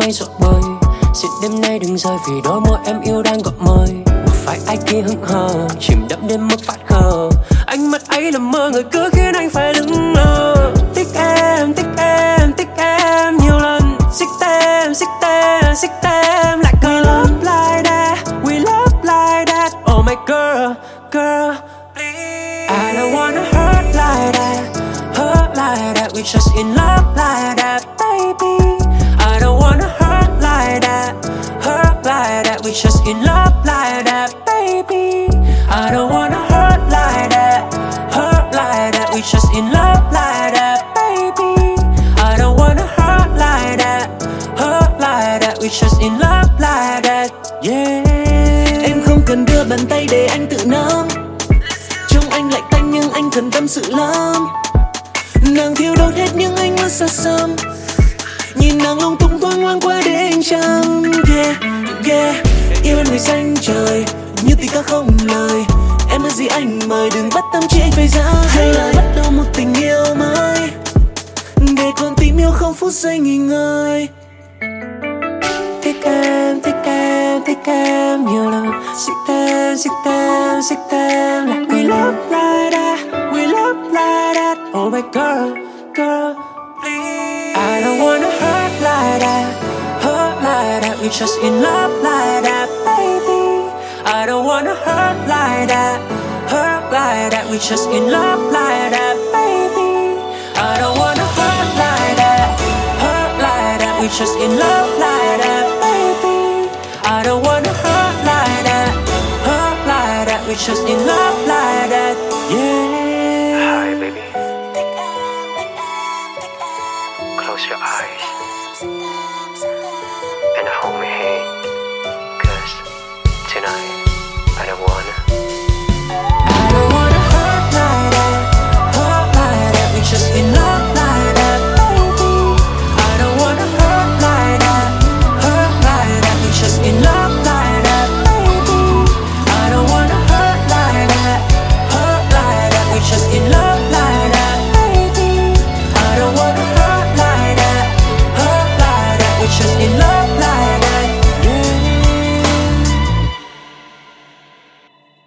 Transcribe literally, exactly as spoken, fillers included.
mây rộng vời. Xin đêm nay đừng rời vì đôi môi em yêu đang gọi mời. Một vài ai kia hững hờ, chìm đắm đến mức phát khờ. Ánh mắt ấy là mơ người cứ khiến anh phải lững lờ. Thích em, thích em, thích em nhiều lần. Xích tem, xích tem, xích tem lại we love like that, we love like that. Oh my girl, girl, I don't wanna hurt like that, hurt like that. We just in love like that, baby. I don't wanna hurt like that, hurt like that. We just in love like that, baby. I don't wanna hurt like that, hurt like that. We just in love like that, baby. I don't wanna hurt like that, hurt like that. We just in love like that, yeah. Em không cần đưa bàn tay để anh tự nắm. Trông anh lạnh tanh nhưng anh cần tâm sự lắm. Nàng thiêu đốt hết những ánh mắt xa xăm. Nhìn nàng lung tung thoáng ngoan quá để anh chăm. Yeah, yeah. Yêu em người xanh trời như tình ca không lời. Em ước gì anh mời đừng bắt tâm trí anh phải ra. Hay là bắt đầu một tình yêu mới để con tim yêu không phút giây nghỉ ngơi. Thích em, thích em, thích em nhiều lần. Xích tem, xích tem, xích tem lại we love like that, we love like that. Oh my girl, girl, I don't wanna hurt like that, hurt like that. We just in love like that, baby. I don't wanna hurt like that, hurt like that. We just in love like that, baby. I don't wanna hurt like that, hurt like that. We just in love like that, baby. I don't wanna hurt like that, hurt like that. We just in love